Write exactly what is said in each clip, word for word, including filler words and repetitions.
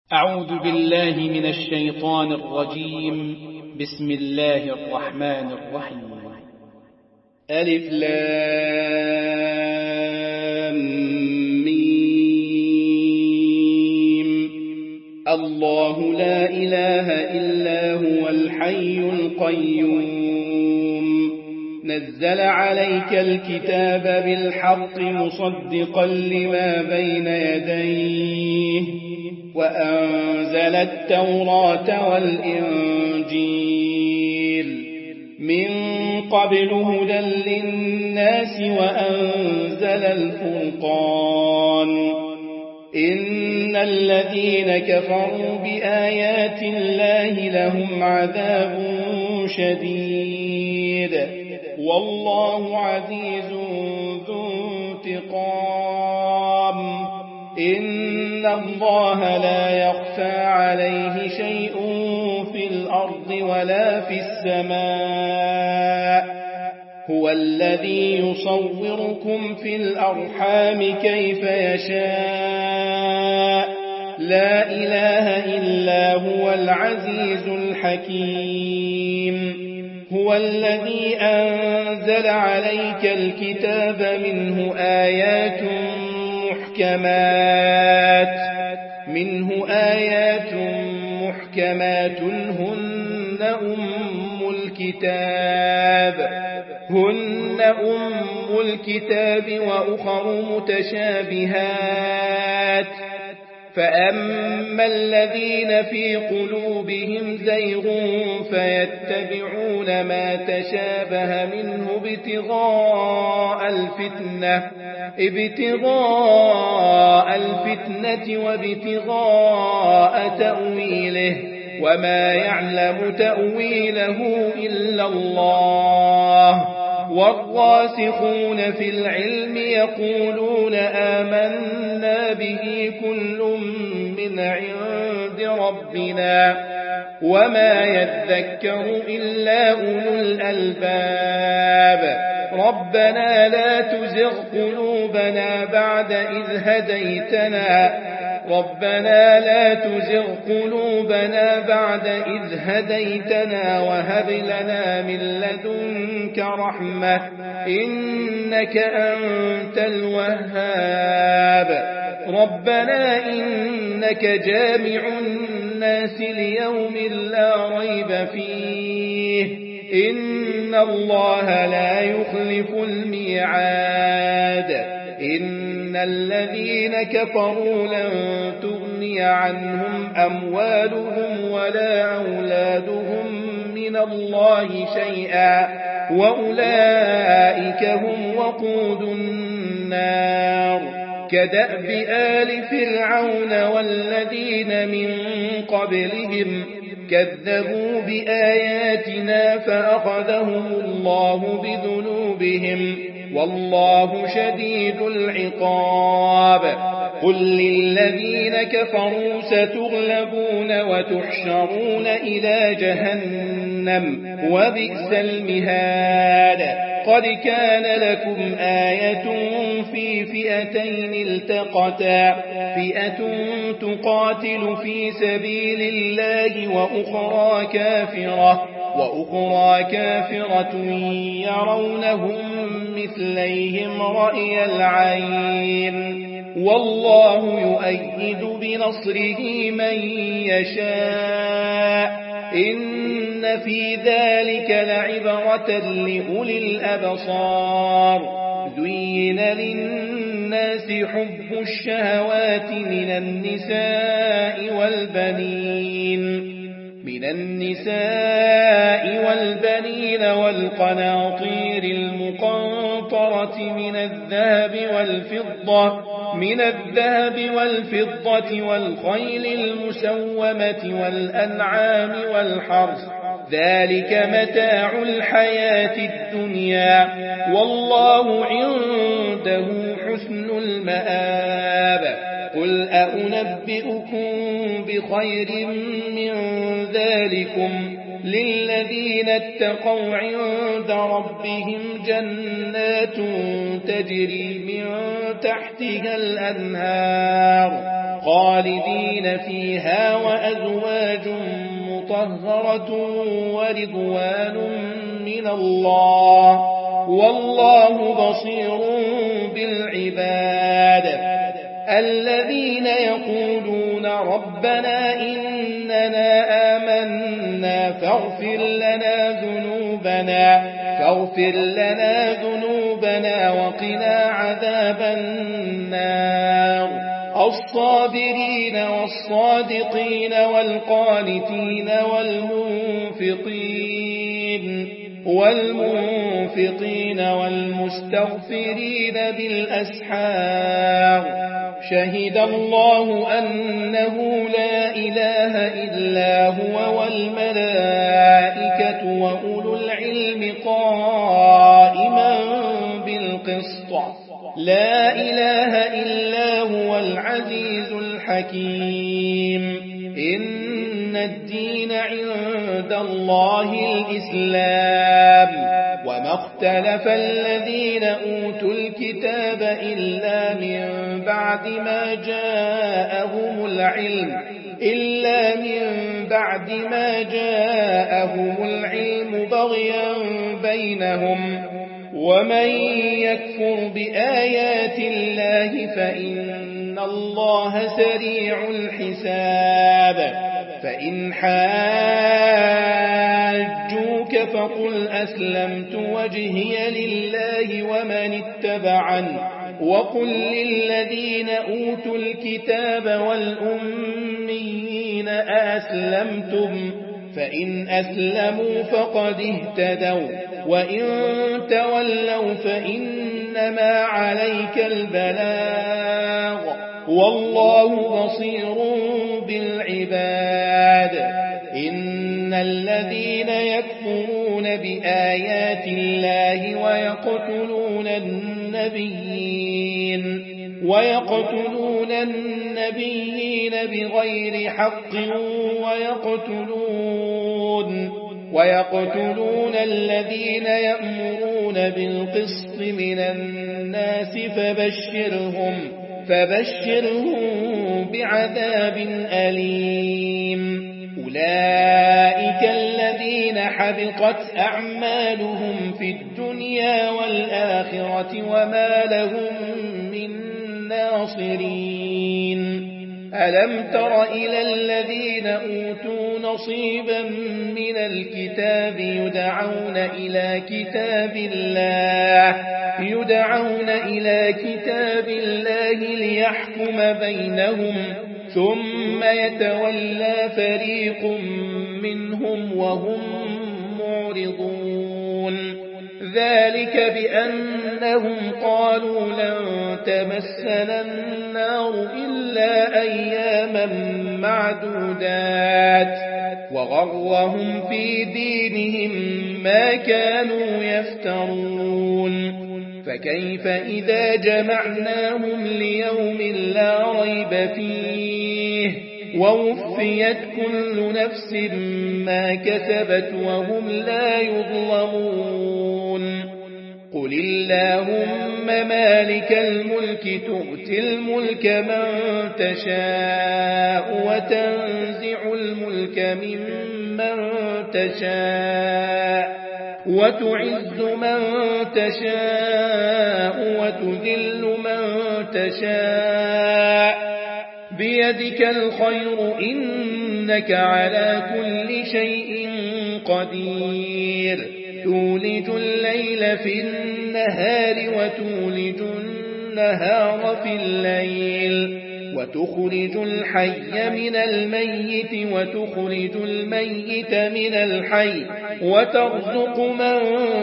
أعوذ بالله من الشيطان الرجيم. بسم الله الرحمن الرحيم. ألف لام ميم. الله لا إله إلا هو الحي القيوم، نزل عليك الكتاب بالحق مصدقا لما بين يديه، وأنزل التوراة والإنجيل من قبل هدى للناس، وأنزل الفرقان. إن الذين كفروا بآيات الله لهم عذاب شديد، والله عزيز ذو انتقام. إن الله لا يخفى عليه شيء في الأرض ولا في السماء. هو الذي يصوركم في الأرحام كيف يشاء، لا إله إلا هو العزيز الحكيم. هو الذي أنزل عليك الكتاب منه آيات محكمات منه آيات محكمات هن أم الكتاب هن أم الكتاب وأخر متشابهات، فأما الذين في قلوبهم زيغ فيتبعون ما تشابه منه ابتغاء الفتنة ابتغاء الفتنة وابتغاء تأويله، وما يعلم تأويله إلا الله. والراسخون في العلم يقولون آمنا به كل من عند ربنا، وما يذكر إلا أولو الألباب. ربنا لا تزغ قلوبنا بعد إذ هديتنا ربنا لا تزغ قلوبنا بعد إذ هديتنا وهب لنا من لدنك رحمة إنك أنت الوهاب. ربنا إنك جامع الناس ليوم لا ريب فيه، إن الله لا يخلف الميعاد. إن الذين كفروا لن تغني عنهم أموالهم ولا أولادهم من الله شيئا، وأولئك هم وقود النار. كدأب آل فرعون والذين من قبلهم كذبوا بآياتنا فأخذهم الله بذنوبهم، والله شديد العقاب. قل للذين كفروا ستغلبون وتحشرون إلى جهنم وبئس المهاد. قد كان لكم آية في فئتين التقتا، فئة تقاتل في سبيل الله وأخرى كافرة وأخرى كافرة يرونهم مثليهم رأي العين، والله يؤيد بنصره من يشاء. إن في ذلك لعبرة لأولي الأبصار. زين للناس حب الشهوات من النساء والبنين من النساء والبنين والقناطير المقنطرة من الذهب والفضة من الذهب والفضة والخيل المسومة والأنعام والحرث، ذلك متاع الحياة الدنيا، والله عنده حسن المآب. قل أأنبئكم بخير من ذلكم للذين اتقوا عند ربهم جنات تجري من تحتها الأنهار خالدين فيها وأزواج مطهرة ورضوان من الله والله بصير بالعباد الذين يقولون ربنا إننا آمنا فاغفر لنا ذنوبنا فاغفر لنا ذنوبنا وقنا عذاب النار الصابرين والصادقين والقانتين والمنفقين والمنفقين والمستغفرين بالأسحار شهد الله أنه لا إله إلا هو والملائكة وأولو العلم قائما بالقسط لا إله إلا هو العزيز الحكيم إن الدين عند الله الإسلام وما اختلف الذين أوتوا الكتاب إلا من بعد ما جاءهم العلم إلا من بعد ما جاءهم العلم بغيا بينهم ومن يكفر بآيات الله فإن الله سريع الحساب فإن حاجوك فقل أسلمت وجهي لله ومن اتبعني وقل للذين أوتوا الكتاب والأميين أسلمتم فإن أسلموا فقد اهتدوا وإن تولوا فإنما عليك البلاغ والله بصير بالعباد إن الذين يكفرون بآيات الله ويقتلون النبيين ويقتلون النبيين بغير حق ويقتلون ويقتلون الذين يأمرون بالقسط من الناس فبشرهم فبشرهم بعذاب أليم أولئك الذين حبطت أعمالهم في الدنيا والآخرة وما لهم من ناصرين ألم تر إلى الذين أوتوا نصيبا من الكتاب يدعون إلى كتاب الله يدعون إلى كتاب الله ليحكم بينهم ثم يتولى فريق منهم وهم معرضون ذلك بأنهم قالوا لن تمسنا النار إلا أياما معدودات وغرهم في دينهم ما كانوا يفترون فكيف إذا جمعناهم ليوم لا ريب فيه ووفيت كل نفس ما كسبت وهم لا يظلمون قل اللهم مالك الملك تؤتي الملك من تشاء وتنزع الملك ممن تشاء وتعز من تشاء وتذل من تشاء بيدك الخير إنك على كل شيء قدير تولج الليل في النهار وتولج النهار في الليل وتخرج الحي من الميت وتخرج الميت من الحي وترزق من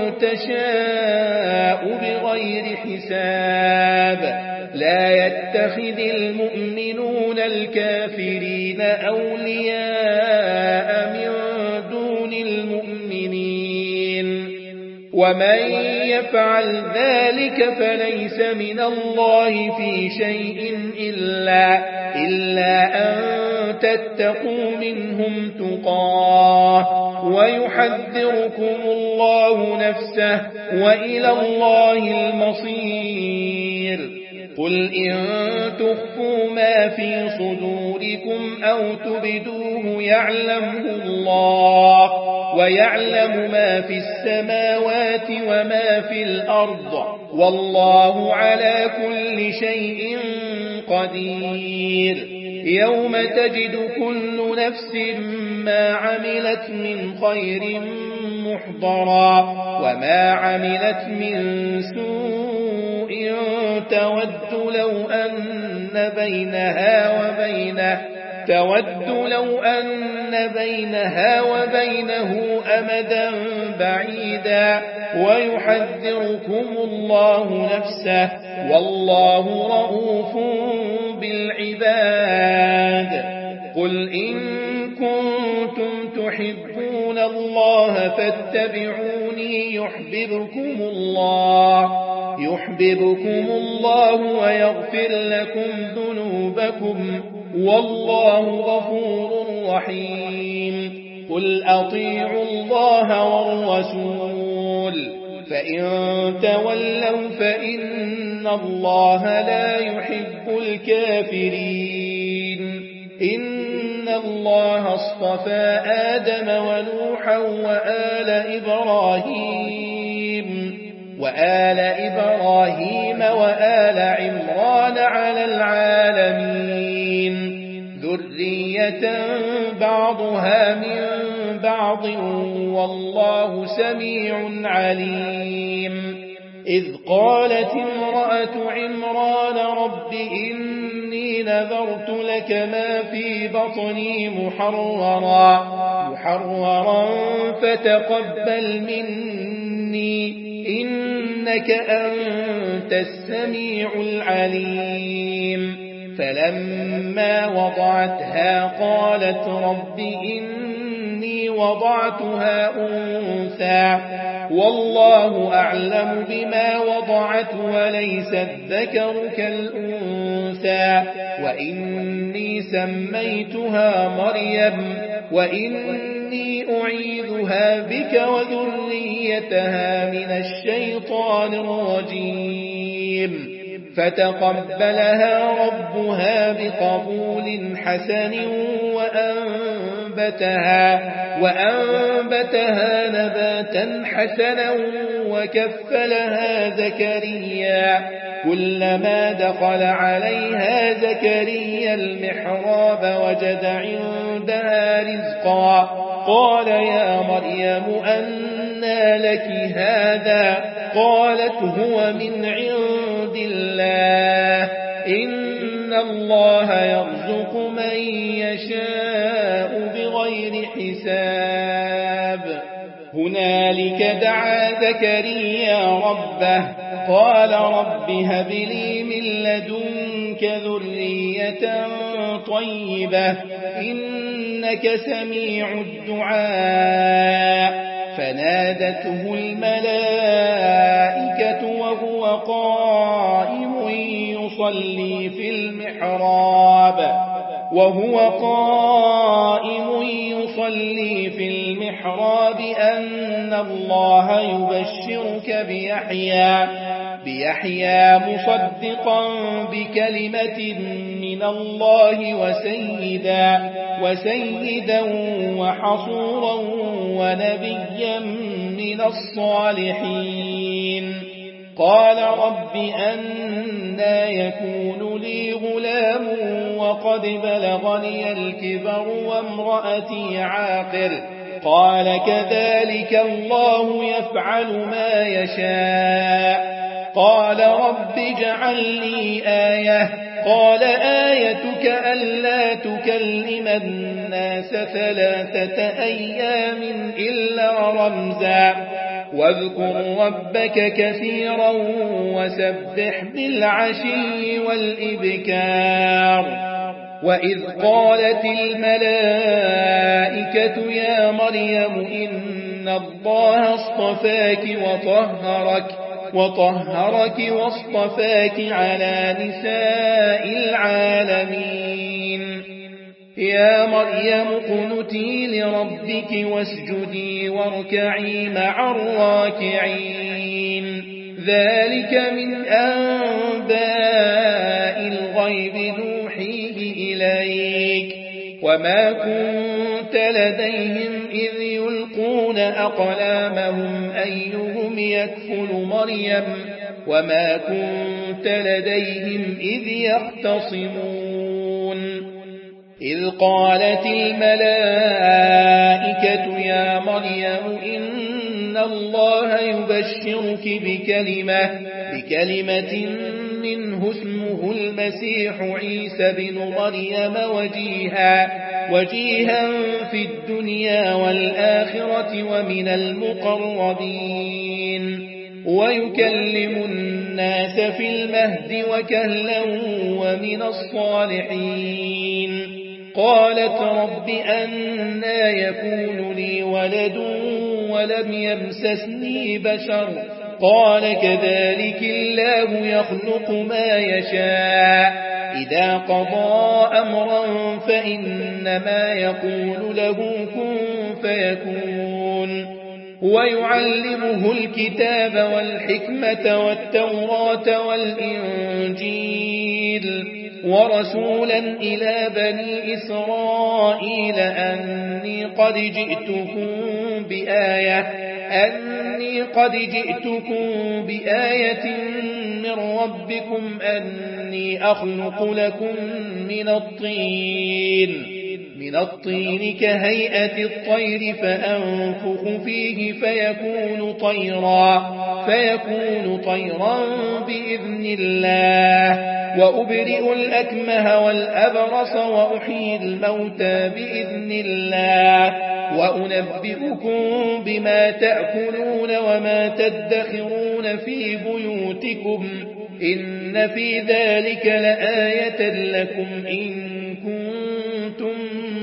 تشاء بغير حساب لا يتخذ المؤمنون الكافرين أولياء من دون المؤمنين ومن يفعل ذلك فليس من الله في شيء إلا, إلا أن تتقوا منهم تقاه ويحذركم الله نفسه وإلى الله المصير قل إن تخفوا ما في صدوركم أو تبدوه يعلمه الله ويعلم ما في السماوات وما في الأرض والله على كل شيء قدير يوم تجد كل نفس ما عملت من خير محضرا وما عملت من سوء تود لو أن بينها وبينه تود لو أن بينها وبينه أمدا بعيدا ويحذركم الله نفسه والله رؤوف بالعباد قل إن كنتم تحبون الله فاتبعوني يحببكم الله يحببكم الله ويغفر لكم ذنوبكم والله غفور رحيم قل أطيعوا الله والرسول فإن تولوا فإن الله لا يحب الكافرين إن الله اصطفى آدم ونوحا وآل إبراهيم وآل إبراهيم وآل عمران على العالمين ذرية بعضها من بعض والله سميع عليم إذ قالت امرأة عمران رب إني نذرت لك ما في بطني محررا محررا فتقبل مني إنك أنت السميع العليم فلما وضعتها قالت رب إني وضعتها أنثى والله أعلم بما وضعت وليس الذكر كالأنثى وإني سميتها مريم وإني أعيذها بك وذريتها من الشيطان الرجيم فتقبلها ربها بقبول حسن وأنبتها, وأنبتها نباتا حسنا وكفلها زكريا كلما دخل عليها زكريا المحراب وجد عندها رزقا قال يا مريم أنى لك هذا قالت هو من عند الله إن الله يرزق من يشاء بغير حساب هنالك دعا زكريا ربه قال رب هب لي من لدنك ذرية طيبة إنك سميع الدعاء فنادته الملائكة وهو قائم يصلي في المحراب وهو قائم يصلي في المحراب أن الله يبشرك بيحيى بيحيى مصدقا بكلمة من الله وسيدا وسيدا وحصورا ونبيا من الصالحين قال رب أنى يكون لي غلام وقد بلغني الكبر وامرأتي عاقر قال كذلك الله يفعل ما يشاء قال رب اجعل لي آية قال آيتك ألا تكلم الناس ثلاثة أيام إلا رمزا واذكر ربك كثيرا وسبح بالعشي والإبكار وإذ قالت الملائكة يا مريم إن الله اصطفاك وطهرك وطهرك واصطفاك على نساء العالمين يا مريم اقنتي لربك واسجدي واركعي مع الراكعين ذلك من أنباء الغيب نوحيه إليك وما كنت لديهم إذ يلقون أقلامهم أيهم يكفل مريم وما كنت لديهم إذ يختصمون إذ قالت الملائكة يا مريم إن الله يبشرك بكلمة بكلمة منه اسمه المسيح عيسى بن مريم وجيها وجيها في الدنيا والآخرة ومن المقربين ويكلم الناس في المهد وكهلا ومن الصالحين قالت رب أنى يكون لي ولد ولم يمسسني بشر قال كذلك الله يخلق ما يشاء إذا قضى أمرا فإنما يقول له كن فيكون ويعلمه الكتاب والحكمة والتوراة والإنجيل ورسولا إلى بني إسرائيل أني قد جئتكم بآية أني قد جئتكم بآية من ربكم أني أخلق لكم من الطين من الطين كهيئة الطير فأنفخ فيه فيكون طيرا فيكون طيرا بإذن الله وأبرئ الأكمه والأبرص وأحيي الموتى بإذن الله وأنبئكم بما تأكلون وما تدخرون في بيوتكم إن في ذلك لآية لكم إن كنتم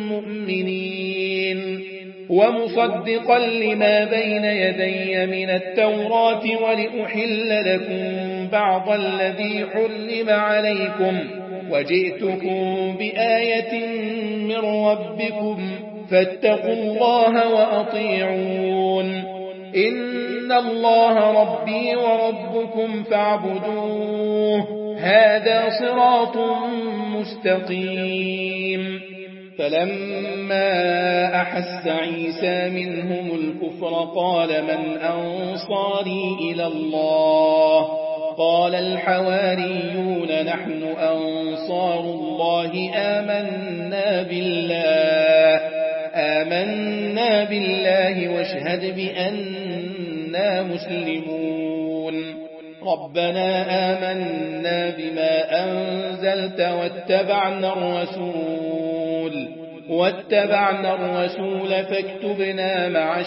مؤمنين ومصدقا لما بين يدي من التوراة ولأحل لكم بعض الذي حرم عليكم وجئتكم بآية من ربكم فاتقوا الله وأطيعون إن الله ربي وربكم فاعبدوه هذا صراط مستقيم فلما أحس عيسى منهم الكفر قال من أنصاري إلى الله قال الحواريون نحن أنصار الله آمنا بالله آمنا بالله واشهد بأننا مسلمون ربنا آمنا بما أنزلت واتبعنا الرسول واتبعنا الرسول فاكتبنا مع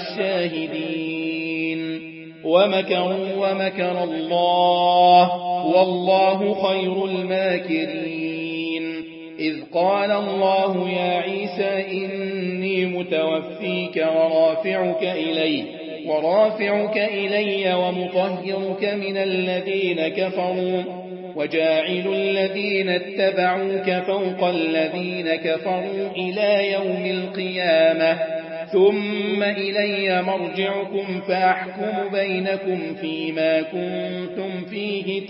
الشاهدين ومكروا ومكر الله والله خير الماكرين إذ قال الله يا عيسى إني متوفيك ورافعك إلي ورافعك إلي ومطهرك من الذين كفروا وجاعل الذين اتبعوك فوق الذين كفروا إلى يوم القيامة ثم إلي مرجعكم فأحكم بينكم فيما كنتم فيه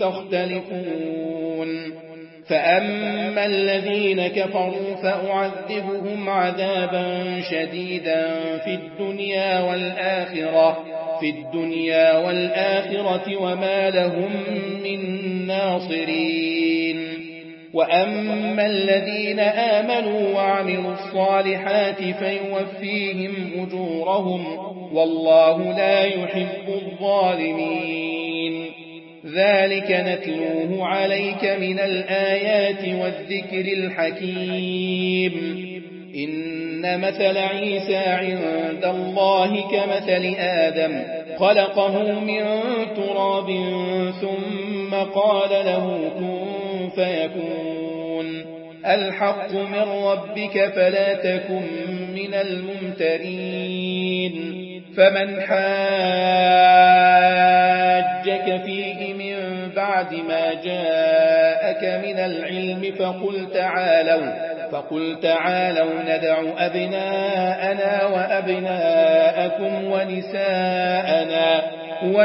تختلفون فأما الذين كفروا فأعذبهم عذابا شديدا في الدنيا والآخرة في الدنيا والآخرة وما لهم من ناصرين وأما الذين آمنوا وعملوا الصالحات فيوفيهم أجورهم والله لا يحب الظالمين ذلك نتلوه عليك من الآيات والذكر الحكيم إن مثل عيسى عند الله كمثل آدم خلقه من تراب ثم قال له كن فيكون الحق من ربك فلا تكن من الممترين فمن حاجك فيه من بعد ما جاءك من العلم فقل تعالوا فقل تعالوا ندع أبناءنا وأبناءكم ونساءنا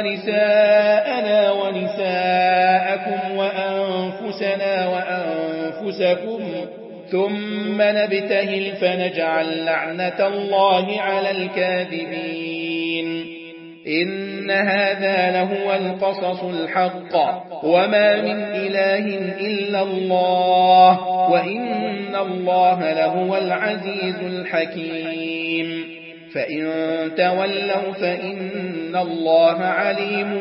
ونساءنا ونساءكم وأنفسنا وأنفسنا أنفسكم ثم نبتهل فنجعل لعنة الله على الكاذبين إن هذا لهو القصص الحق وما من إله إلا الله وإن الله لهو العزيز الحكيم فإن تولوا فإن الله عليم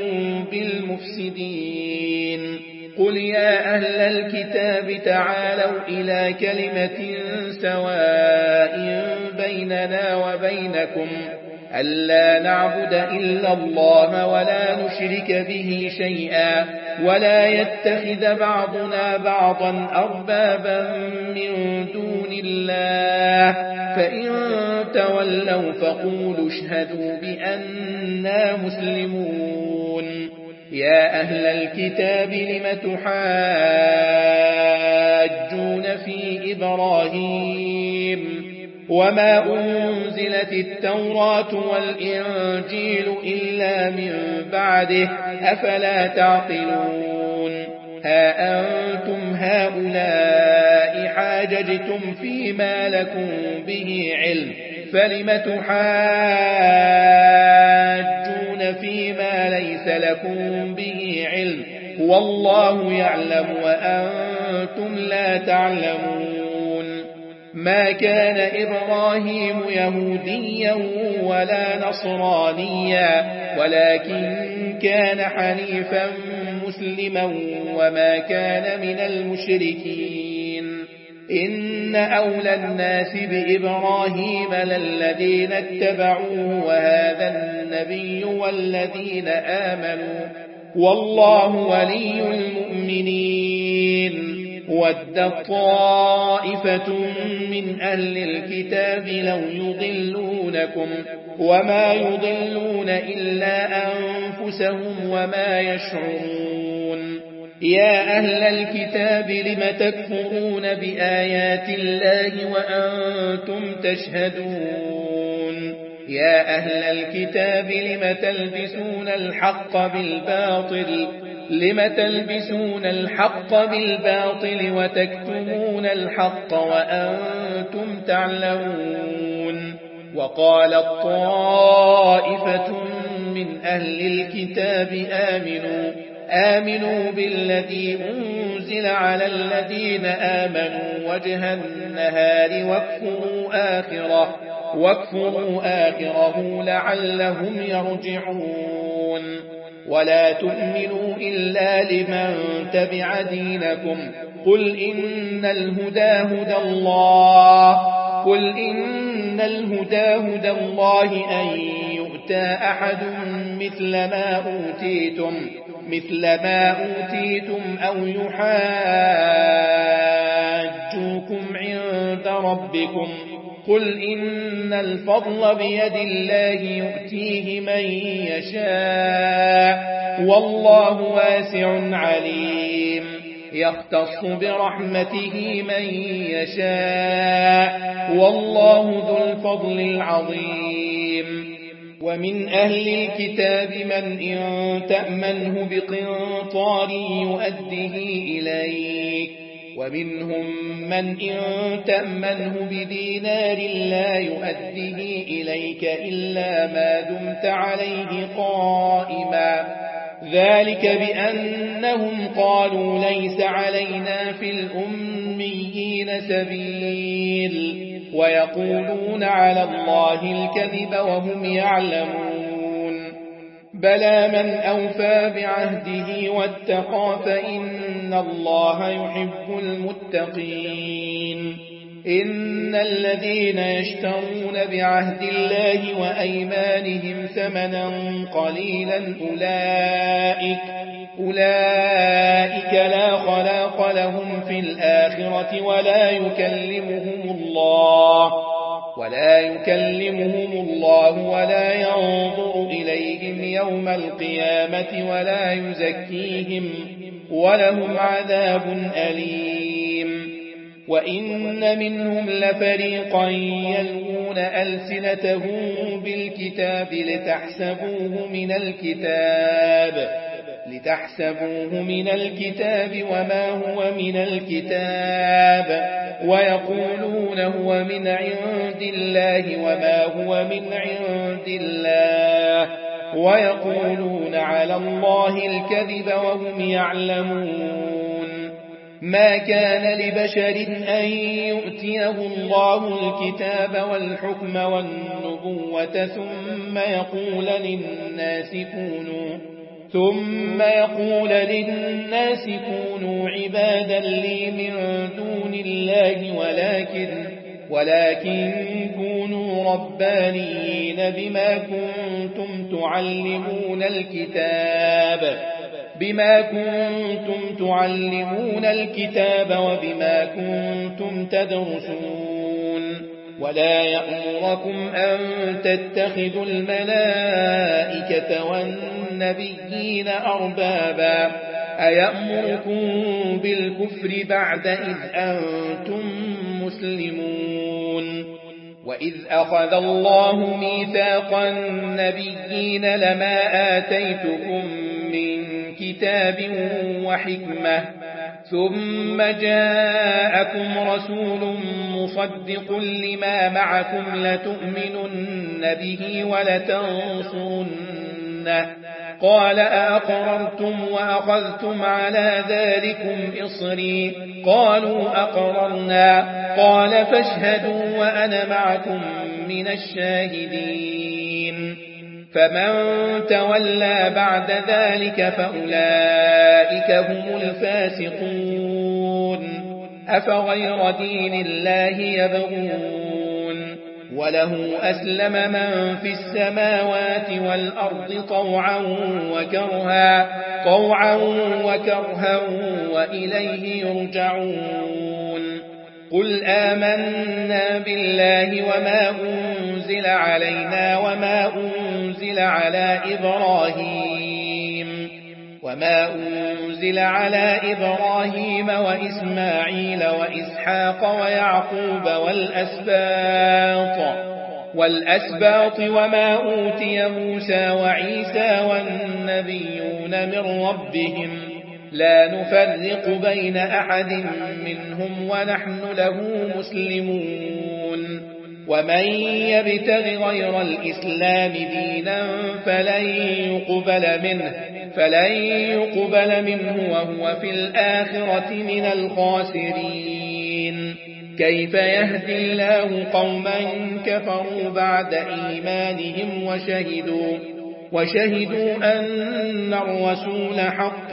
بالمفسدين قل يا أهل الكتاب تعالوا إلى كلمة سواء بيننا وبينكم ألا نعبد إلا الله ولا نشرك به شيئا ولا يتخذ بعضنا بعضا أربابا من دون الله فإن تولوا فقولوا اشهدوا بأننا مسلمون يا أهل الكتاب لم تحاجون في إبراهيم وما أنزلت التوراة والإنجيل إلا من بعده أفلا تعقلون ها أنتم هؤلاء حاججتم فيما لكم به علم فلم تحاجون فيما ليس لكم به علم والله يعلم وأنتم لا تعلمون ما كان إبراهيم يهوديا ولا نصرانيا ولكن كان حنيفا مسلما وما كان من المشركين إن أولى الناس بإبراهيم للذين اتبعوه وهذا النبي والذين آمنوا والله ولي المؤمنين ود طائفة من أهل الكتاب لو يضلونكم وما يضلون إلا أنفسهم وما يشعرون يا أهل الكتاب لم تكفرون بآيات الله وأنتم تشهدون يا أهل الكتاب لم تلبسون الحق بالباطل لم تلبسون الحق بالباطل وتكتمون الحق وأنتم تعلمون وقالت طائفة من أهل الكتاب آمنوا آمنوا بالذي أنزل على الذين آمنوا وجه النهار واكفروا آخره واكفروا آخره لعلهم يرجعون ولا تؤمنوا إلا لمن تبع دينكم قل إن الهدى هدى الله قل إن الهدى هدى الله أن يؤتى أحد مثل ما أوتيتم مثل ما أوتيتم أو يحاجوكم عند ربكم قل إن الفضل بيد الله يؤتيه من يشاء والله واسع عليم يختص برحمته من يشاء والله ذو الفضل العظيم ومن أهل الكتاب من إن تأمنه بقنطار يؤده إليك ومنهم من إن تأمنه بدينار لا يؤده إليك إلا ما دمت عليه قائما ذلك بأنهم قالوا ليس علينا في الأميين سبيل ويقولون على الله الكذب وهم يعلمون بلى من أوفى بعهده واتقى فإن الله يحب المتقين إن الذين يشترون بعهد الله وأيمانهم ثمنا قليلا أولئك أولئك لا خلاق لهم في الآخرة ولا يكلمهم الله ولا يكلمهم الله ولا ينظر إليهم يوم القيامة ولا يزكيهم ولهم عذاب أليم وإن منهم لفريقا يلوون ألسنتهم بالكتاب لتحسبوه من الكتاب لتحسبوه من الكتاب وما هو من الكتاب ويقولون هو من عند الله وما هو من عند الله ويقولون على الله الكذب وهم يعلمون. ما كان لبشر أن يؤتيه الله الكتاب والحكم والنبوة ثم يقول للناس كونوا ثم يقول للناس كونوا عبادا لي من دون الله ولكن ولكن كونوا ربانيين بما كنتم تعلمون الكتاب بما كنتم تعلمون الكتاب وبما كنتم تدرسون. ولا يأمركم أن تتخذوا الملائكة والنبيين أربابا أيأمركم بالكفر بعد إذ أنتم مسلمون. وإذ أخذ الله ميثاق النبيين لما آتيتكم من كتاب وحكمة ثم جاءكم رسول مصدق لما معكم لتؤمنن به ولتنصرنه قال أأقررتم وأخذتم على ذلكم إصري قالوا أقررنا قال فاشهدوا وأنا معكم من الشاهدين. فمن تولى بعد ذلك فأولئك هم الفاسقون. أفغير دين الله يبغون وله أسلم من في السماوات والأرض طوعا وكرها طوعا وكرها وإليه يرجعون. قل آمنا بالله وما أنزل علينا وما أنزل على إبراهيم وما أنزل على إبراهيم وإسماعيل وإسحاق ويعقوب والأسباط والأسباط وما أوتي موسى وعيسى والنبيون من ربهم لا نفرق بين أحد منهم ونحن له مسلمون. ومن يبتغ غير الإسلام دينا فلن يقبل منه فلن يقبل منه وهو في الآخرة من الخاسرين. كيف يهدي الله قوما كفروا بعد إيمانهم وشهدوا وشهدوا أن الرسول حق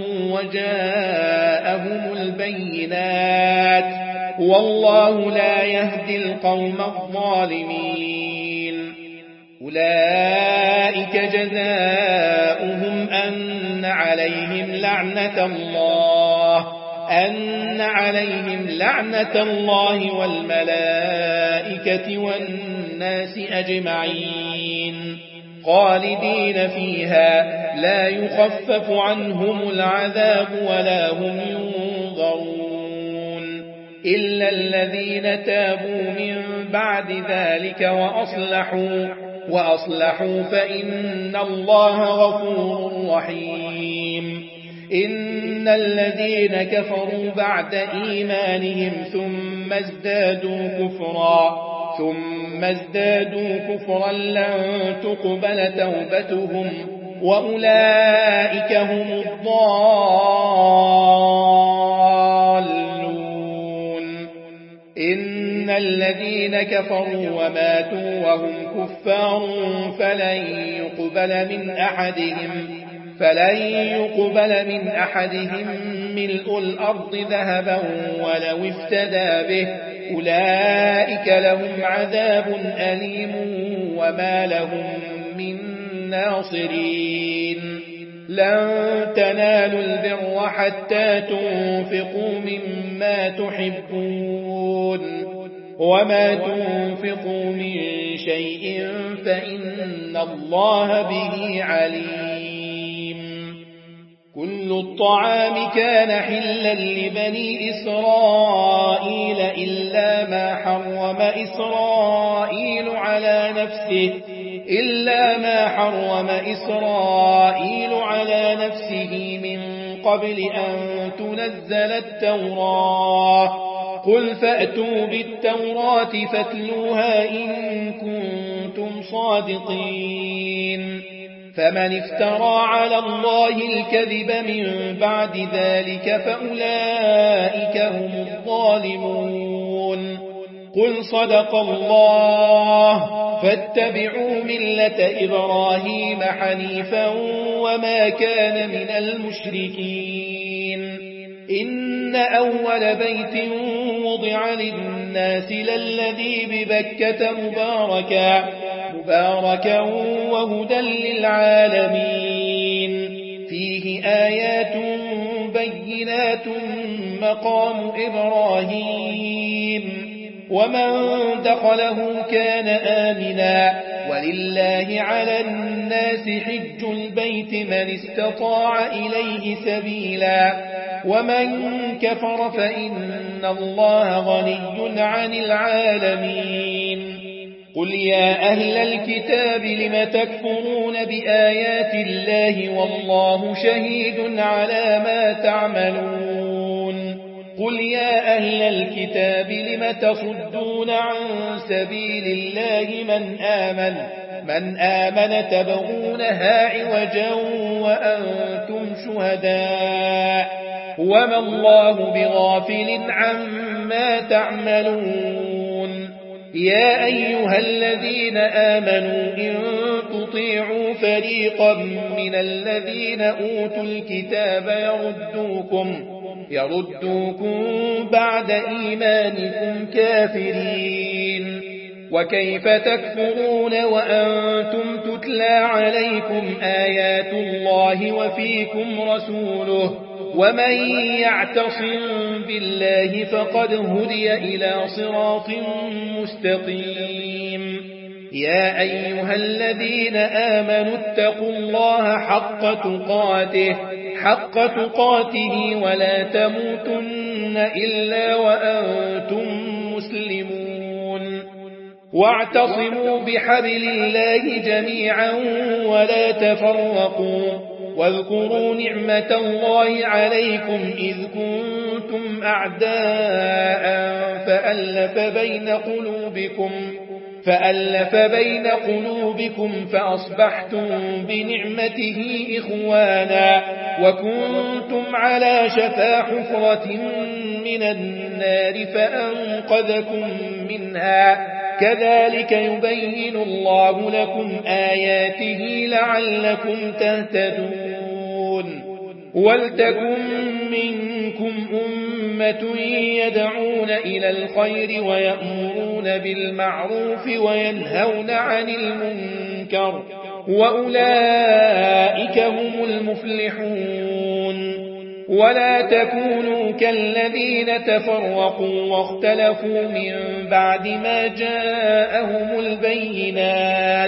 وجاءهم البينات والله لا يهدي القوم الظالمين. أولئك جزاؤهم أن عليهم لعنة الله أن عليهم لعنة الله والملائكة والناس أجمعين خالدين فيها لا يخفف عنهم العذاب ولا هم ينظرون إلا الذين تابوا من بعد ذلك وأصلحوا وأصلحوا فإن الله غفور رحيم. إن الذين كفروا بعد إيمانهم ثم ازدادوا كفرا ثم ازدادوا كفرا لن تقبل توبتهم وأولئك هم الضالون. إن الذين كفروا وماتوا وهم كفار فلن يقبل من أحدهم فلن يقبل من أحدهم ملء الأرض ذهبا ولو افتدى به أولئك لهم عذاب أليم وما لهم من ناصرين. لن تنالوا البر حتى تنفقوا مما تحبون وما تنفقوا من شيء فإن الله به عليم. كل الطعام كان حلا لبني إسرائيل إلا ما حرم إسرائيل على نفسه إلا ما حرم إسرائيل على نفسه من قبل أن تنزل التوراة قل فأتوا بالتوراة فاتلوها إن كنتم صادقين فمن افترى على الله الكذب من بعد ذلك فأولئك هم الظالمون قل صدق الله فاتبعوا ملة إبراهيم حنيفا وما كان من المشركين إن أول بيت وضع للناس للذي ببكة مباركا مباركا وهدى للعالمين فيه آيات بينات مقام إبراهيم ومن دخله كان آمنا ولله على الناس حج البيت من استطاع إليه سبيلا ومن كفر فإن الله غني عن العالمين قل يا أهل الكتاب لم تكفرون بآيات الله والله شهيد على ما تعملون قل يا أهل الكتاب لم تصدون عن سبيل الله من آمن من آمن تبغونها عوجا وأنتم شهداء وما الله بغافل عما تعملون يا أيها الذين آمنوا إن تطيعوا فريقا من الذين أوتوا الكتاب يردوكم يردوكم بعد إيمانكم كافرين وكيف تكفرون وأنتم تتلى عليكم آيات الله وفيكم رسوله ومن يعتصم بالله فقد هدي إلى صراط مستقيم يا أيها الذين آمنوا اتقوا الله حق تقاته حق تقاته ولا تموتن إلا وأنتم مسلمون واعتصموا بحبل الله جميعا ولا تفرقوا واذكروا نعمة الله عليكم إذ كنتم أعداء فألف بين قلوبكم فألف بين قلوبكم فأصبحتم بنعمته إخوانا وكنتم على شفا حفرة من النار فأنقذكم منها كذلك يبين الله لكم آياته لعلكم تهتدون ولتكن منكم أمة يدعون إلى الخير ويأمرون بالمعروف وينهون عن المنكر وأولئك هم المفلحون ولا تكونوا كالذين تفرقوا واختلفوا من بعد ما جاءهم البينات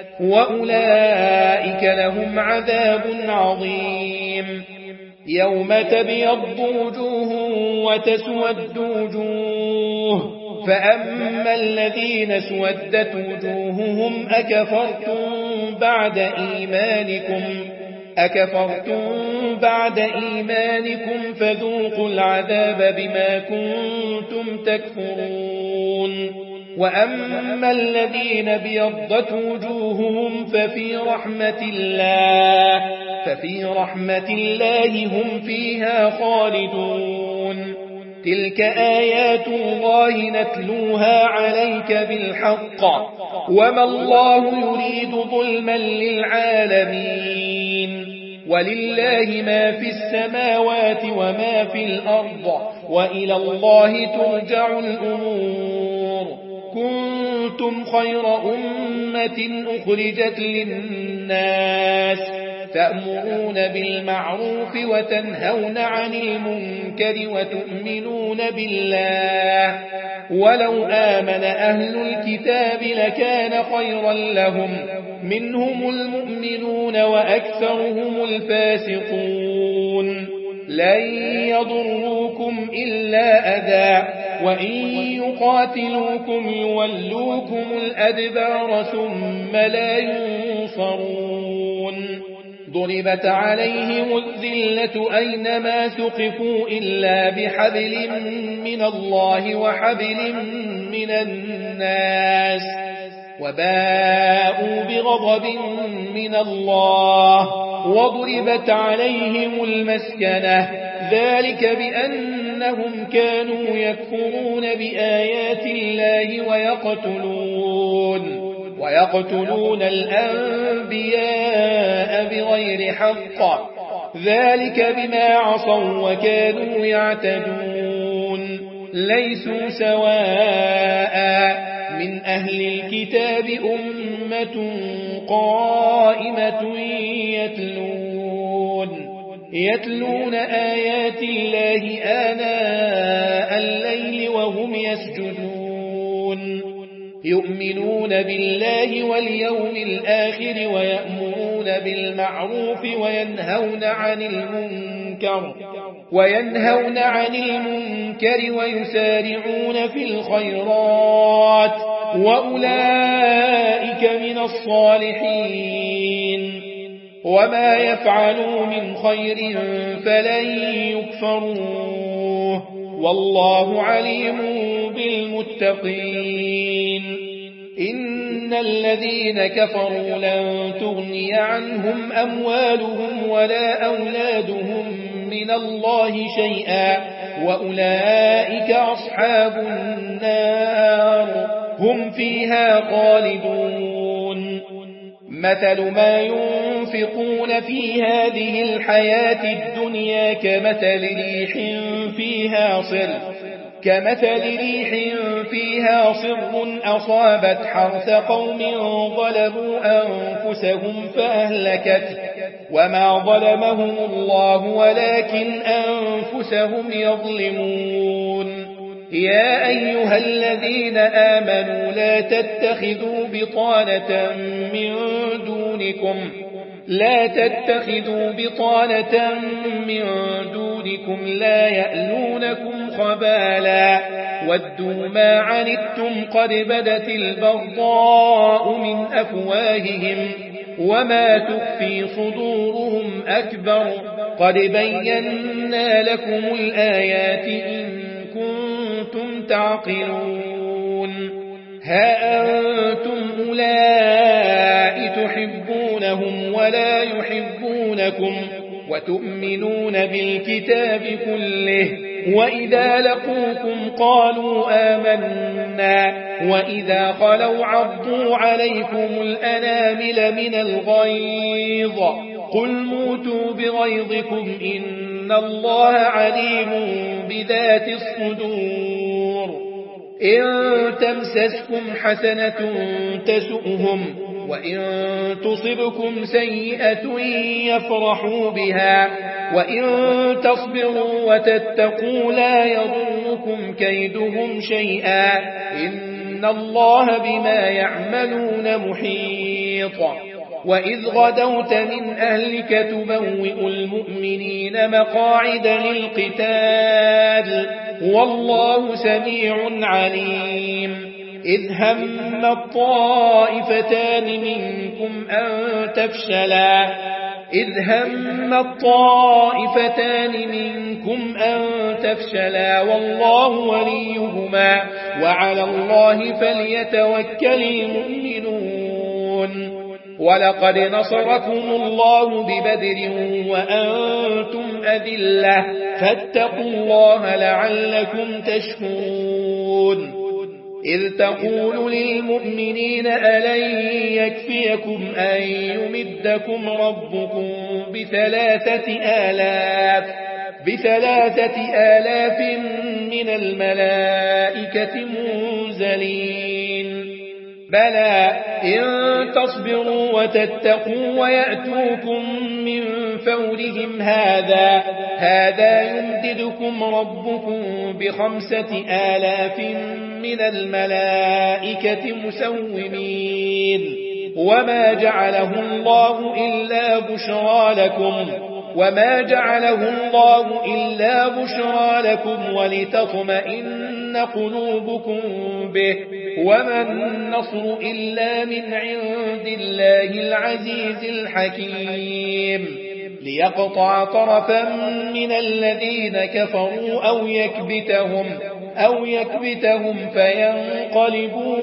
وأولئك لهم عذاب عظيم يوم تبيض وجوه وتسود وجوه فأما الذين سودت وجوههم أكفرتم بعد إيمانكم أكفرتم بعد إيمانكم فذوقوا العذاب بما كنتم تكفرون وأما الذين بيضت وجوههم ففي رحمة الله ففي رحمة الله هم فيها خالدون تلك آيات الله نتلوها عليك بالحق وما الله يريد ظلما للعالمين ولله ما في السماوات وما في الأرض وإلى الله ترجع الأمور كنتم خير أمة أخرجت للناس تأمرون بالمعروف وتنهون عن المنكر وتؤمنون بالله ولو آمن أهل الكتاب لكان خيرا لهم منهم المؤمنون وأكثرهم الفاسقون لن يضروكم إلا أذى وإن يقاتلوكم يولوكم الأدبار ثم لا ينصرون ضربت عليهم الذلة أينما ثقفوا إلا بحبل من الله وحبل من الناس وباءوا بغضب من الله وضربت عليهم المسكنة ذلك بأنهم كانوا يكفرون بآيات الله ويقتلون ويقتلون الأنبياء بغير حق ذلك بما عصوا وكانوا يعتدون ليسوا سواء من أهل الكتاب أمة قائمة يتلون يتلون آيات الله آناء الليل وهم يسجدون يؤمنون بالله واليوم الآخر ويأمرون بالمعروف وينهون عن المنكر وينهون عن المنكر ويسارعون في الخيرات وأولئك من الصالحين وما يفعلوا من خير فلن يكفروه والله عليم بالمتقين إن الذين كفروا لن تغني عنهم أموالهم ولا أولادهم من الله شيئا وأولئك أصحاب النار هم فيها خالدون مثل ما ينفقون في هذه الحياة الدنيا كمثل ريح فيها صر كمثل ريح فيها صر أصابت حرث قوم ظلموا أنفسهم فأهلكت وما ظلمهم الله ولكن أنفسهم يظلمون يا أيها الذين آمنوا لا تتخذوا بطانة من دونكم لا تتخذوا بطانة من دونكم لا يألونكم خبالا ودوا ما عنتم قد بدت البغضاء من أفواههم وما تخفي صدورهم أكبر قد بينا لكم الآيات إن كنتم تعقلون ها أنتم أولئك تحبونهم ولا يحبونكم وتؤمنون بالكتاب كله وإذا لقوكم قالوا آمنا وإذا خلوا عضوا عليكم الأنامل من الغيظ قل موتوا بغيظكم إن الله عليم بذات الصدور إن تمسسكم حسنة تسؤهم وإن تصبكم سيئة يفرحوا بها وإن تصبروا وتتقوا لا يضركم كيدهم شيئا إن الله بما يعملون محيط وإذ غدوت من أهلك تبوئ المؤمنين مقاعد للقتال والله سميع عليم إذ هم الطائفتان منكم أن تفشلا إذ هم الطائفتان منكم أن تفشلا والله وليهما وعلى الله فليتوكل المؤمنون ولقد نصركم الله ببدر وأنتم أذلة فاتقوا الله لعلكم تشكرون إذ تقول للمؤمنين ألن يكفيكم أن يمدكم ربكم بثلاثة آلاف بثلاثة آلاف من الملائكة منزلين بلى إن تصبروا وتتقوا ويأتوكم من فورهم هذا هذا يمددكم ربكم بخمسة آلاف من الملائكة مسومين وما جعله الله إلا بشرى لكم وما جعله الله إلا بشرى لكم ولتطمئن قلوبكم به وما النصر إلا من عند الله العزيز الحكيم ليقطع طرفا من الذين كفروا أو يكبتهم أو يكبتهم فينقلبوا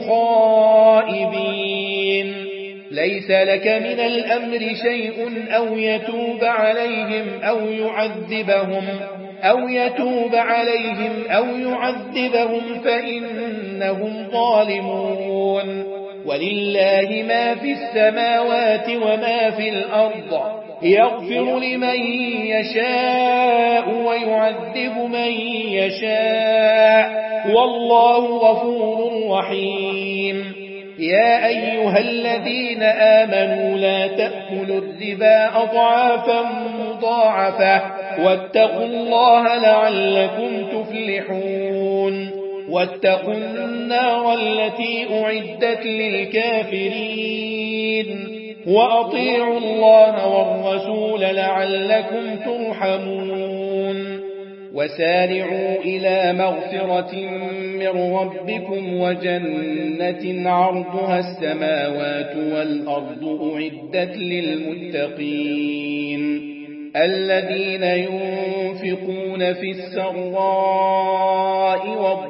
خائبين ليس لك من الأمر شيء أو يتوب عليهم أو يعذبهم أو يتوب عليهم أو يعذبهم فإنهم ظالمون ولله ما في السماوات وما في الأرض يغفر لمن يشاء ويعذب من يشاء والله غفور رحيم يا أيها الذين آمنوا لا تأكلوا الربا أضعافا مضاعفة واتقوا الله لعلكم تفلحون واتقوا النار التي أعدت للكافرين وأطيعوا الله والرسول لعلكم ترحمون وسارعوا إلى مغفرة من ربكم وجنة عرضها السماوات والأرض أعدت للمتقين الذين ينفقون في السراء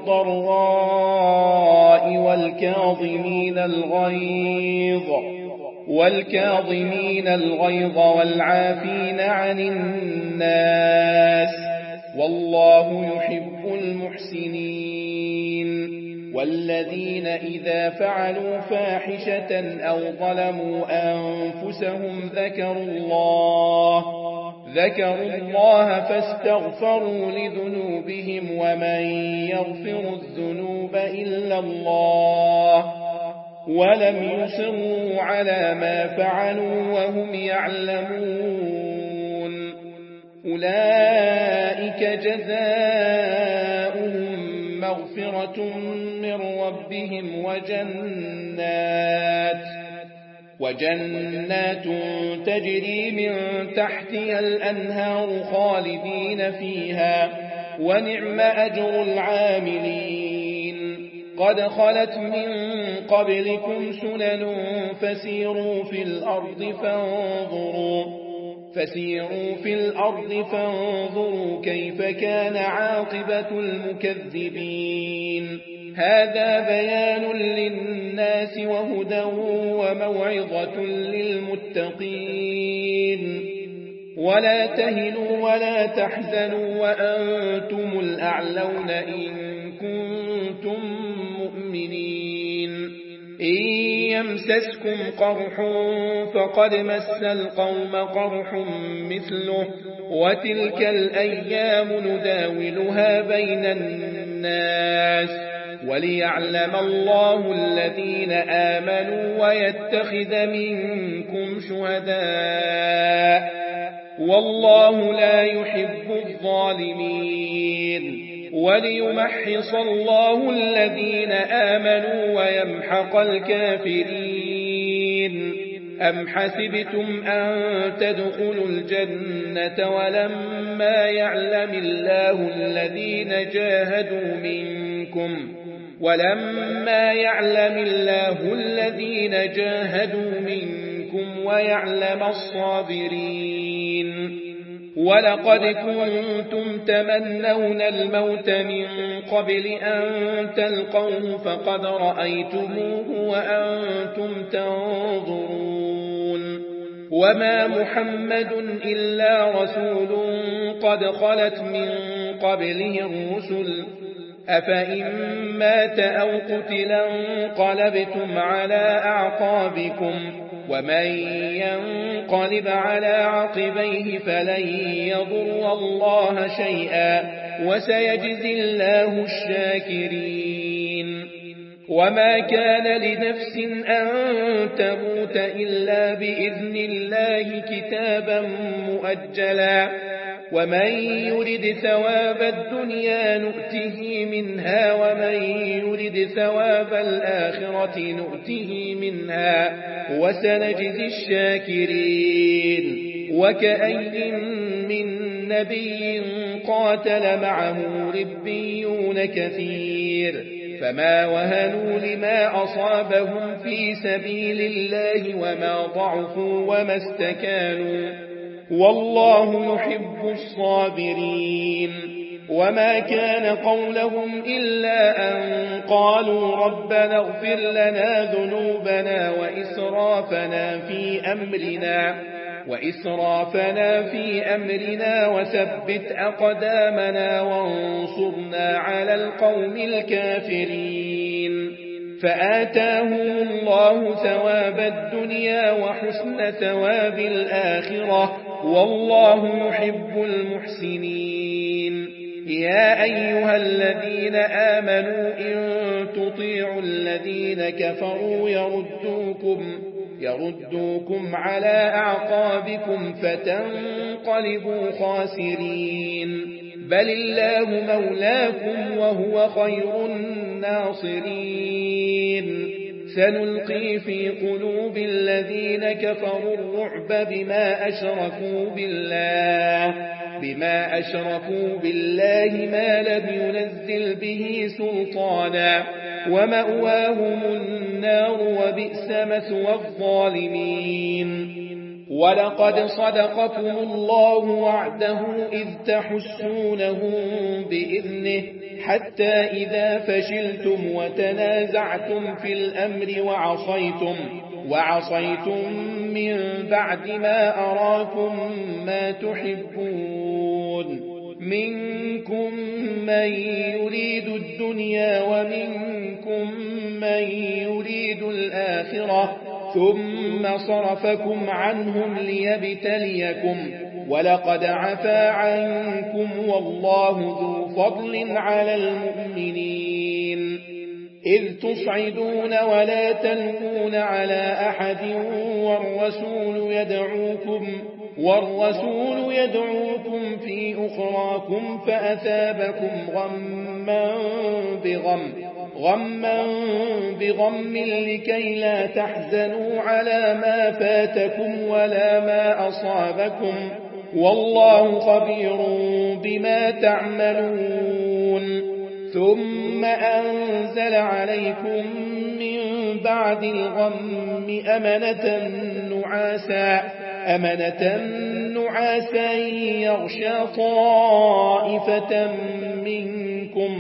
والضراء والكاظمين الغيظ والكاظمين الغيظ والعافين عن الناس والله يحب المحسنين والذين إذا فعلوا فاحشة أو ظلموا أنفسهم ذكروا الله ذكروا الله فاستغفروا لذنوبهم ومن يغفر الذنوب إلا الله ولم يصروا على ما فعلوا وهم يعلمون أولئك جزاؤهم مغفرة من ربهم وجنات وجنات تجري من تحتها الأنهار خالدين فيها ونعم أجر العاملين قد خلت من قبلكم سنن فسيروا في الأرض فانظروا فسيروا في الأرض فانظروا كيف كان عاقبة المكذبين هذا بيان للناس وهدى وموعظة للمتقين ولا تهنوا ولا تحزنوا وأنتم الأعلون إن كنتم مؤمنين إن يمسسكم قرح فقد مس القوم قرح مثله وتلك الأيام نداولها بين الناس وليعلم الله الذين آمنوا ويتخذ منكم شهداء والله لا يحب الظالمين وليمحص الله الذين آمنوا ويمحق الكافرين أم حسبتم أن تدخلوا الجنة ولما يعلم الله الذين جاهدوا منكم ولما يعلم الله الذين جاهدوا منكم ويعلم الصابرين ولقد كنتم تمنون الموت من قبل أن تلقوه فقد رأيتموه وأنتم تنظرون وما محمد إلا رسول قد خلت من قبله الرسل أفإن مات أو قتلا انقلبتم على أعقابكم ومن ينقلب على عقبيه فلن يضر الله شيئا وسيجزي الله الشاكرين وما كان لنفس أن تموت إلا بإذن الله كتابا مؤجلا ومن يرد ثواب الدنيا نؤته منها ومن يرد ثواب الآخرة نؤته منها وسنجزي الشاكرين. وكأي من نبي قاتل معه ربيون كثير فما وهنوا لما أصابهم في سبيل الله وما ضعفوا وما استكانوا والله يحب الصابرين. وما كان قولهم إلا أن قالوا ربنا اغفر لنا ذنوبنا وإسرافنا في أمرنا وإسرافنا في أمرنا وثبت أقدامنا وانصرنا على القوم الكافرين. فآتاهم الله ثواب الدنيا وحسن ثواب الآخرة والله يحب المحسنين. يا أيها الذين آمنوا إن تطيعوا الذين كفروا يردوكم يردوكم على أعقابكم فتنقلبوا خاسرين. بل الله مولاكم وهو خير الناصرين. سنلقي في قلوب الذين كفروا الرعب بما أشركوا بالله بما أشركوا بالله ما لم ينزل به سلطانا ومأواهم النار وبئس مثوى الظالمين. ولقد صدقكم الله وعده إذ تحسونهم بإذنه حتى إذا فشلتم وتنازعتم في الأمر وعصيتم وعصيتم من بعد ما أراكم ما تحبون منكم من يريد الدنيا ومنكم من يريد الآخرة ثم صرفكم عنهم ليبتليكم ولقد عفا عنكم والله ذو فضل على المؤمنين. إذ تصعدون ولا تلقون على أحد والرسول يدعوكم والرسول يدعوكم في أخراكم فأثابكم غما بغم غما بغم لكي لا تحزنوا على ما فاتكم ولا ما أصابكم والله خبير بما تعملون. ثم أنزل عليكم من بعد الغم أمنة نعاسا أمنة نعاسا يغشى طائفة منكم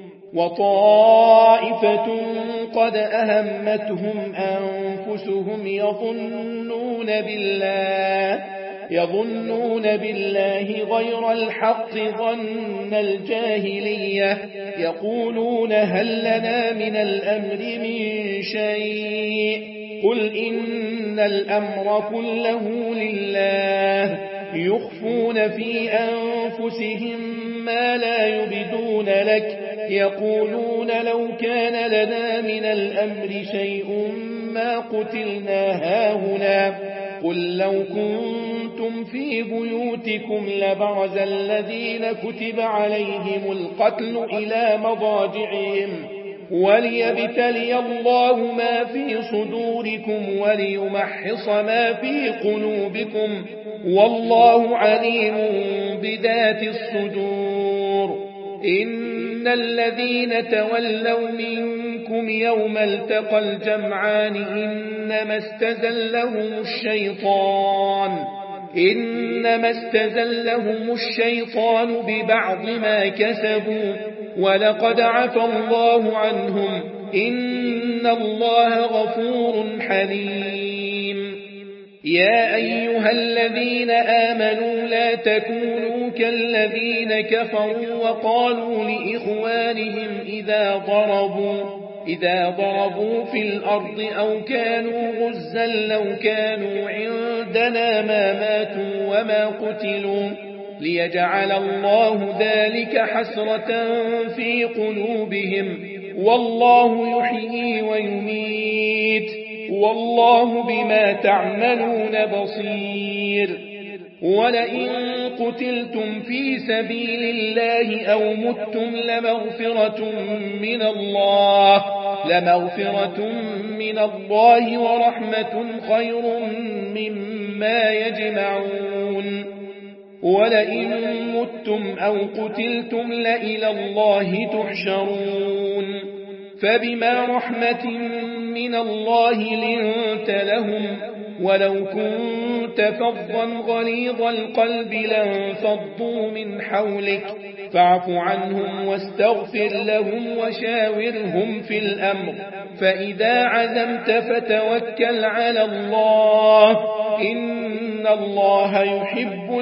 وطائفة قد أهمتهم أنفسهم يظنون بالله يظنون بالله غير الحق ظن الجاهلية يقولون هل لنا من الأمر من شيء قل إن الأمر كله لله يخفون في أنفسهم ما لا يبدون لك يقولون لو كان لنا من الأمر شيء ما قتلنا هاهنا قل لو كنتم في بيوتكم لبرز الذين كتب عليهم القتل إلى مضاجعهم وليبتلي الله ما في صدوركم وليمحص ما في قلوبكم والله عليم بذات الصدور. إن الذين تولوا منكم يوم التقى الجمعان إنما استزلهم الشيطان إنما استزلهم الشيطان ببعض ما كسبوا ولقد عفى الله عنهم إن الله غفور حليم. يا أيها الذين آمنوا لا تكونوا كالذين كفروا وقالوا لإخوانهم إذا ضربوا إذا ضربوا في الأرض أو كانوا غزا لو كانوا عندنا ما ماتوا وما قتلوا ليجعل الله ذلك حسرة في قلوبهم والله يحيي ويميت والله بما تعملون بصير. ولئن قتلتم في سبيل الله أو متم لمغفرة من الله لمغفرة من الله ورحمة خير مما يجمعون ولئن متم أو قتلتم لإلى الله تحشرون فبما رحمة من الله لنت لهم ولو كنت فظا غليظ القلب لانفضوا من حولك فاعف عنهم واستغفر لهم وشاورهم في الأمر فإذا عزمت فتوكل على الله إن الله يحب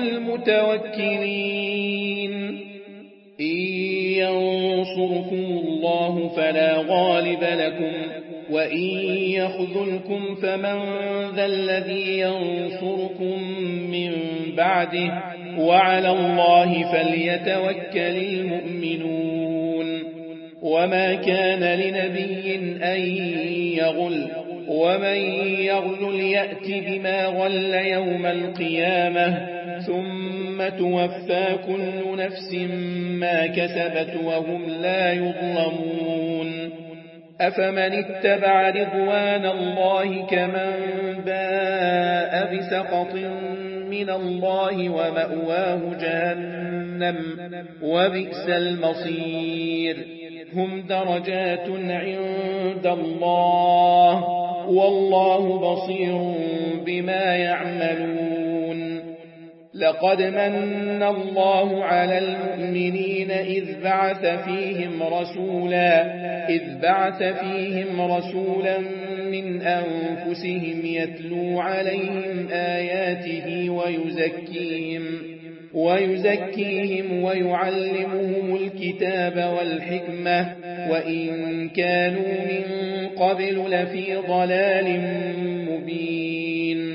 المتوكلين إن ينصركم الله فلا غالب لكم وإن يخذلكم فمن ذا الذي ينصركم من بعده وعلى الله فليتوكل المؤمنون وما كان لنبي أن يغل ومن يغل يأت بما غل يوم القيامة ثم توفى كل نفس ما كسبت وهم لا يظلمون أفمن اتبع رضوان الله كمن باء بسخط من الله ومأواه جهنم وبئس المصير هم درجات عند الله والله بصير بما يعملون لقد من الله على المؤمنين إذ بعث فيهم رسولا إذ بعث فيهم رسولا من أنفسهم يتلو عليهم آياته ويزكيهم ويزكيهم ويعلمهم الكتاب والحكمة وإن كانوا من قبل لفي ضلال مبين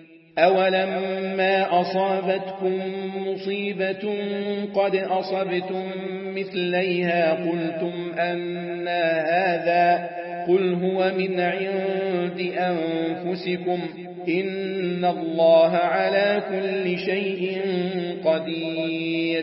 أولما أصابتكم مصيبة قد أصبتم مثليها قلتم أن هذا قل هو من عند أنفسكم إن الله على كل شيء قدير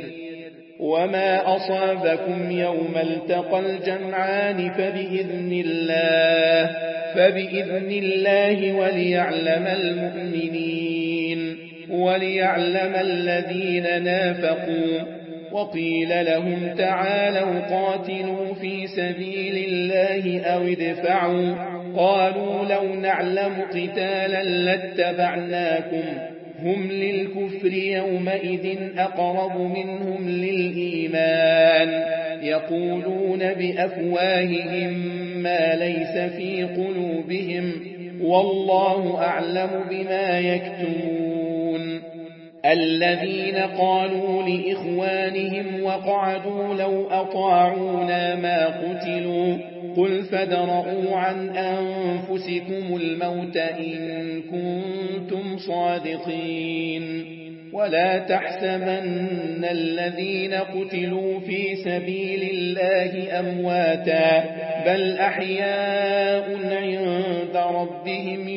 وما أصابكم يوم التقى الجمعان فبإذن الله فبإذن الله وليعلم المؤمنين وليعلم الذين نافقوا وقيل لهم تعالوا قاتلوا في سبيل الله أو ادفعوا قالوا لو نعلم قتالا لاتبعناكم هم للكفر يومئذ أقرب منهم للإيمان يقولون بأفواههم ما ليس في قلوبهم والله أعلم بما يكتمون الذين قالوا لإخوانهم وقعدوا لو أطاعونا ما قتلوا قل فادرءوا عن أنفسكم الموت إن كنتم صادقين ولا تحسبن الذين قتلوا في سبيل الله أمواتا بل أحياء عند ربهم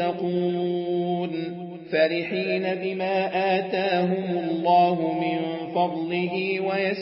يرزقون فرحين بما آتاهم الله من فضله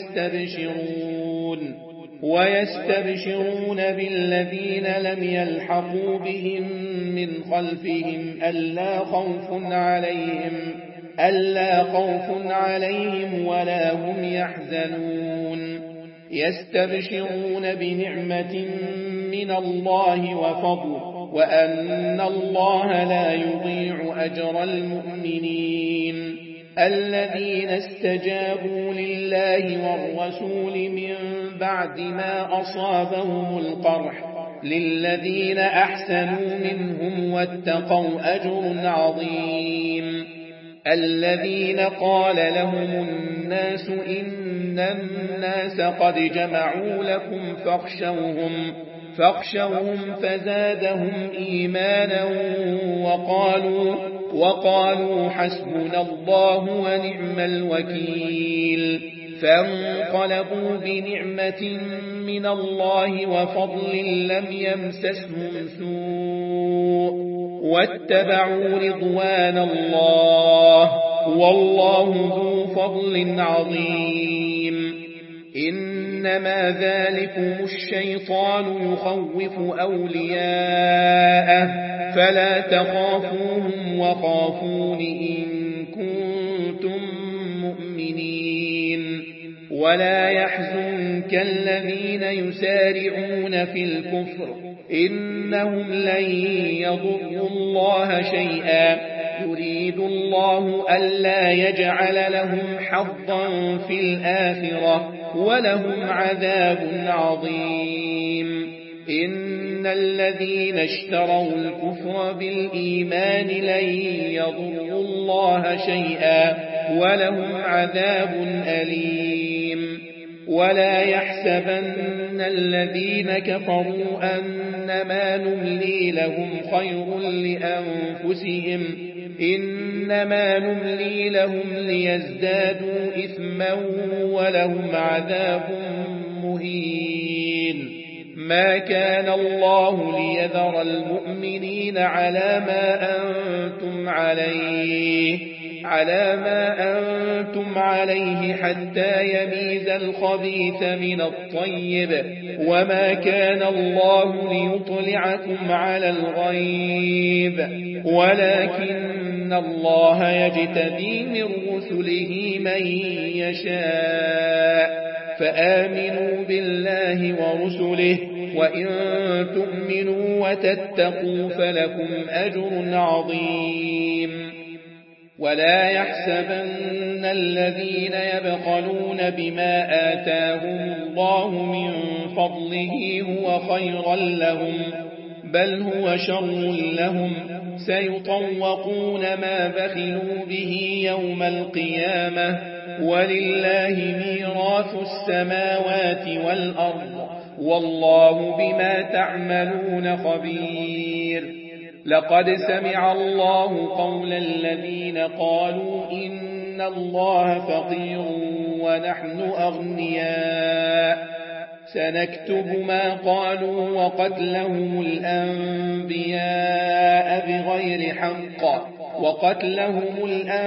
ويستبشرون ويستبشرون بالذين لم يلحقوا بهم من خلفهم ألا خوف عليهم ألا خوف عليهم ولا هم يحزنون يستبشرون بنعمة من الله وفضل وأن الله لا يضيع أجر المؤمنين الذين استجابوا لله والرسول من بعد ما أصابهم القرح للذين أحسنوا منهم واتقوا أجر عظيم الذين قال لهم الناس إن الناس قد جمعوا لكم فاخشوهم فاخشوهم فزادهم إيمانا وقالوا وقالوا حسبنا الله ونعم الوكيل فانقلبوا بنعمة من الله وفضل لم يمسسهم سوء واتبعوا رضوان الله والله ذو فضل عظيم. إنما ذلكم الشيطان يخوف أولياءه فلا تخافوهم وخافون إن كنتم مؤمنين. ولا يحزنك الذين يسارعون في الكفر إنهم لن يضروا الله شيئا يريد الله ألا يجعل لهم حظا في الآخرة ولهم عذاب عظيم. إن الذين اشتروا الكفر بالإيمان لن يضروا الله شيئا ولهم عذاب أليم. ولا يحسبن الذين كفروا أنما نملي لهم خير لأنفسهم إنما نملي لهم ليزدادوا إثما ولهم عذاب مهين. ما كان الله ليذر المؤمنين على ما أنتم عليه على ما أنتم عليه حتى يميز الخبيث من الطيب وما كان الله ليطلعكم على الغيب ولكن الله يجتبي من رسله من يشاء. فآمنوا بالله ورسله وإن تؤمنوا وتتقوا فلكم أجر عظيم. ولا يحسبن الذين يبخلون بما آتاهم الله من فضله هو خيرا لهم بل هو شر لهم سيطوقون ما بخلوا به يوم القيامة ولله ميراث السماوات والأرض والله بما تعملون خبير. لقد سمع الله قول الذين قالوا إن الله فقير ونحن أغنياء سنكتب ما قالوا وقتلهم الأنبياء بغير حق وقتلهم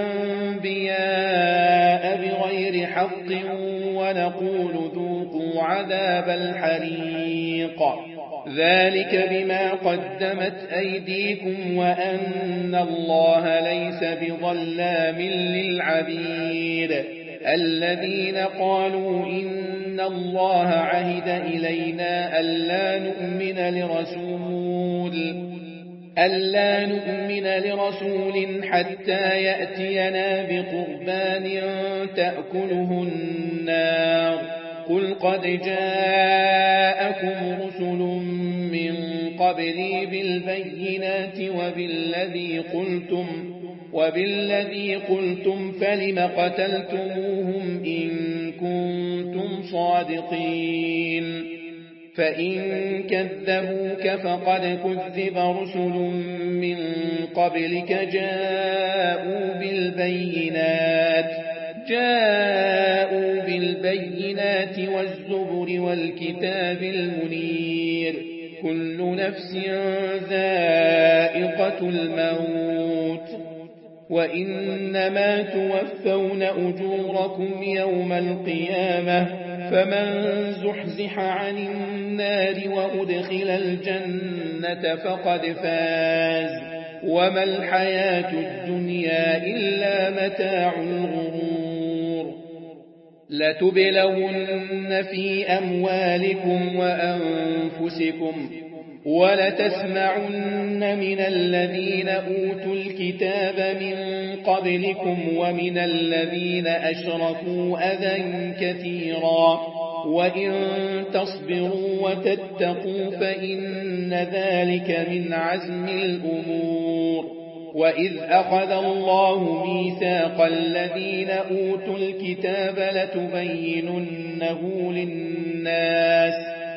الأنبياء بغير حق ونقول ذوقوا عذاب الحريق ذلك بما قدمت أيديكم وأن الله ليس بظلام للعبيد. الذين قالوا إن الله عهد إلينا ألا نؤمن لرسول ألا نؤمن لرسول حتى يأتينا بقربان تأكله النار قل قد جاءكم رسل من قبلي بالبينات وبالذي قلتم وبالذي قلتم فلم قتلتموهم إن كنتم صادقين. فإن كذبوك فقد كذب رسل من قبلك جاءوا بالبينات جاءوا بالبينات والزبر والكتاب المنير كل نفس ذائقة الموت وإنما توفون أجوركم يوم القيامة فمن زحزح عن النار وأدخل الجنة فقد فاز وما الحياة الدنيا إلا متاع الغرور. لتبلون في أموالكم وأنفسكم ولتسمعن من الذين أوتوا الكتاب من قبلكم ومن الذين أشركوا أذى كثيرا وإن تصبروا وتتقوا فإن ذلك من عزم الأمور. وإذ أخذ الله ميثاق الذين أوتوا الكتاب لتبيننه للناس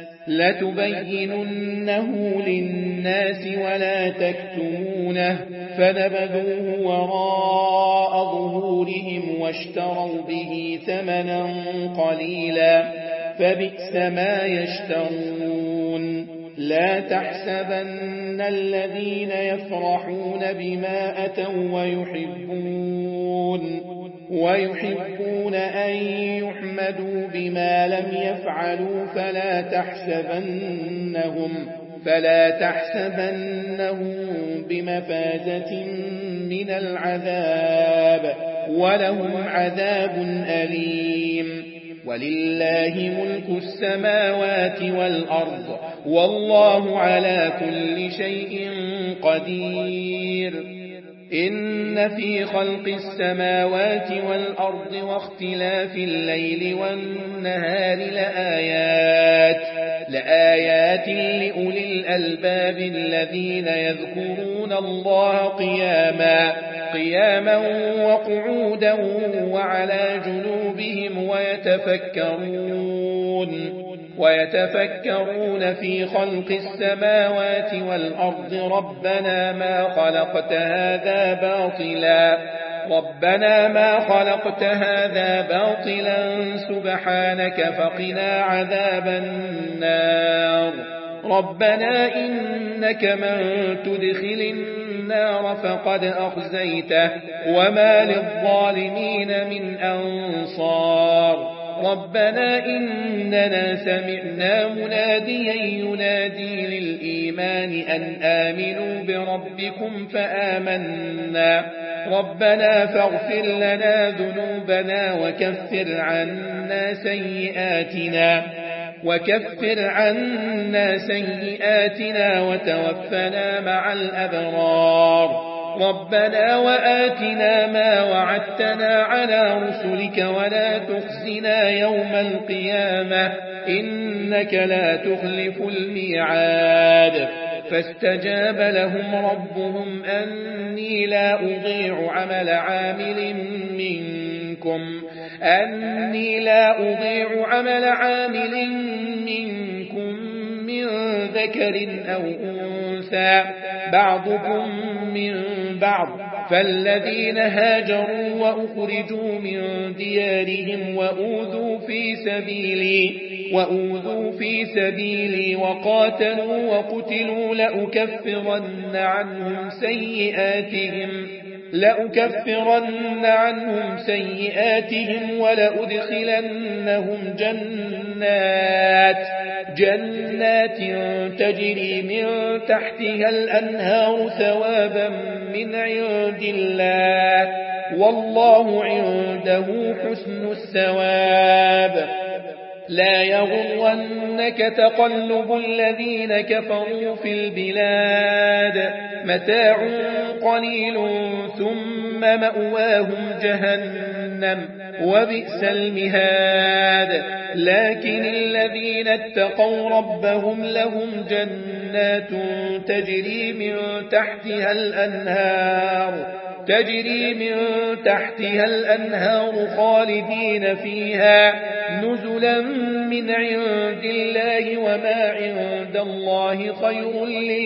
لتبيننه للناس ولا تكتمونه فنبذوه وراء ظهورهم واشتروا به ثمنا قليلا فبئس ما يشترون. لا تحسبن الذين يفرحون بما أتوا ويحبون ويحبون أن يحمدوا بما لم يفعلوا فلا تحسبنهم فلا تحسبنهم بمفازة من العذاب ولهم عذاب أليم. ولله ملك السماوات والأرض والله على كل شيء قدير. إن في خلق السماوات والأرض واختلاف الليل والنهار لآيات لآيات لأولي الألباب الذين يذكرون الله قياما قياما وقعودا وعلى جنوبهم ويتفكرون ويتفكرون في خلق السماوات والأرض ربنا ما خلقت هذا باطلا ربنا ما خلقت هذا باطلا سبحانك فقنا عذاب النار. ربنا إنك من تدخل النار فقد أخزيته وما للظالمين من أنصار. ربنا إننا سمعنا مناديا ينادي للإيمان أن آمنوا بربكم فآمنا ربنا فاغفر لنا ذنوبنا وكفر عنا سيئاتنا وكفر عنا سيئاتنا وتوفنا مع الأبرار. ربنا وآتنا ما وعدتنا على رسلك ولا تخزنا يوم القيامة إنك لا تخلف الميعاد. فاستجاب لهم ربهم أني لا أضيع عمل عامل منكم أني لا أضيع عمل عامل منكم من ذكر أو أنثى بعضكم من بعض فالذين هاجروا وأخرجوا من ديارهم وأوذوا في سبيلي وأوذوا في سبيلي وقاتلوا وقتلوا لأكفرن عنهم سيئاتهم لأكفرن عنهم سيئاتهم ولأدخلنهم جنات جنات تجري من تحتها الأنهار ثوابا من عند الله والله عنده حسن الثواب. لا يغرنك تقلب الذين كفروا في البلاد متاع قليل ثم مأواهم جهنم وبئس المهاد. لكن الذين اتقوا ربهم لهم جنات تجري من تحتها الأنهار تجري من تحتها الأنهار خالدين فيها نزلا من عند الله وما عند الله خير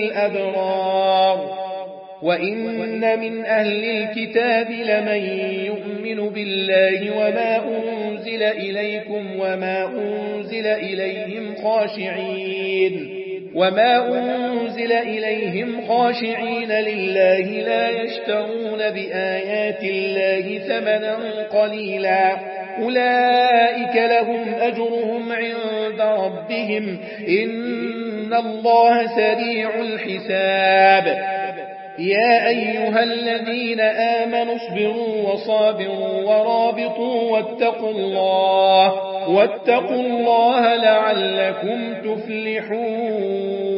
للأبرار. وإن من أهل الكتاب لمن يؤمن بالله وما أنزل إليكم وما أنزل إليهم خاشعين وما أنزل إليهم خاشعين لله لا يشترون بآيات الله ثمنا قليلا أولئك لهم أجرهم عند ربهم إن الله سريع الحساب. يا أيها الذين آمنوا اصبروا وصابروا ورابطوا واتقوا الله واتقوا الله لعلكم تفلحون.